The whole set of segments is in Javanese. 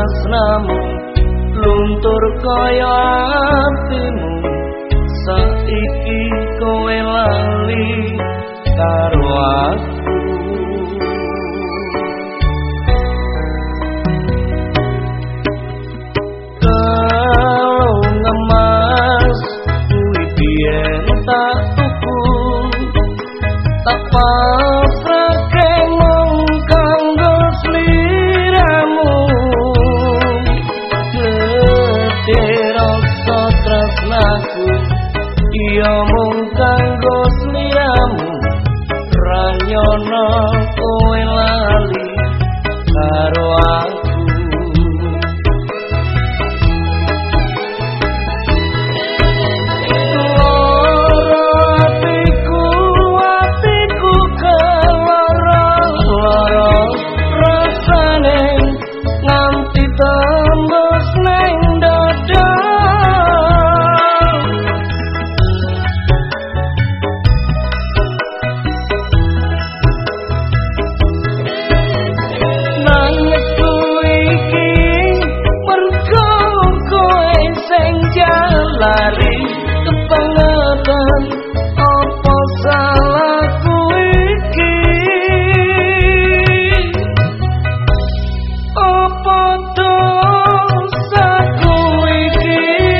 tresnamu luntur kaya atimu saiki kowe lali karo aku kalau ngemas kuwi biyen tak tuku tak pasrahke mung kanggo sliramu gede rasa tresnaku iya mung kanggo sliramu ra nyono kowe lali karo aku lari kebangetan apa salahku iki apa dosaku iki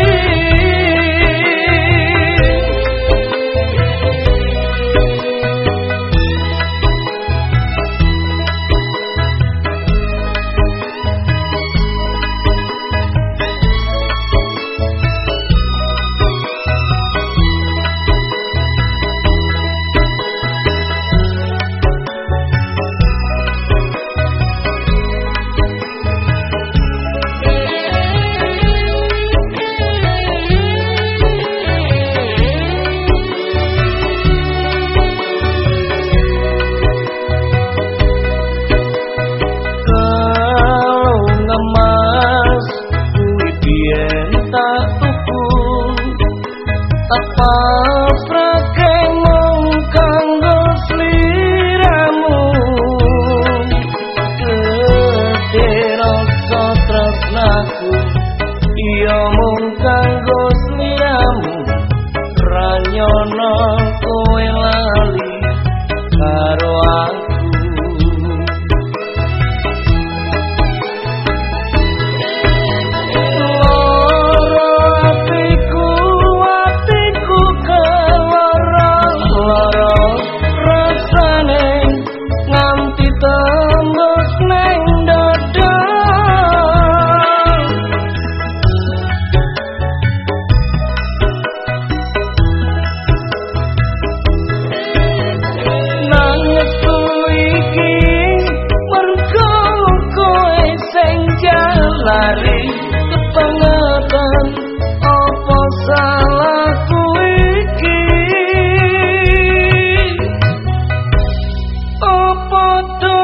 pasrahke mung kanggo sliramu gede rasa tresnaku iya mung kanggo sliramu ra nyono kowe lali karo aku lari kebangetan apa salahku iki apa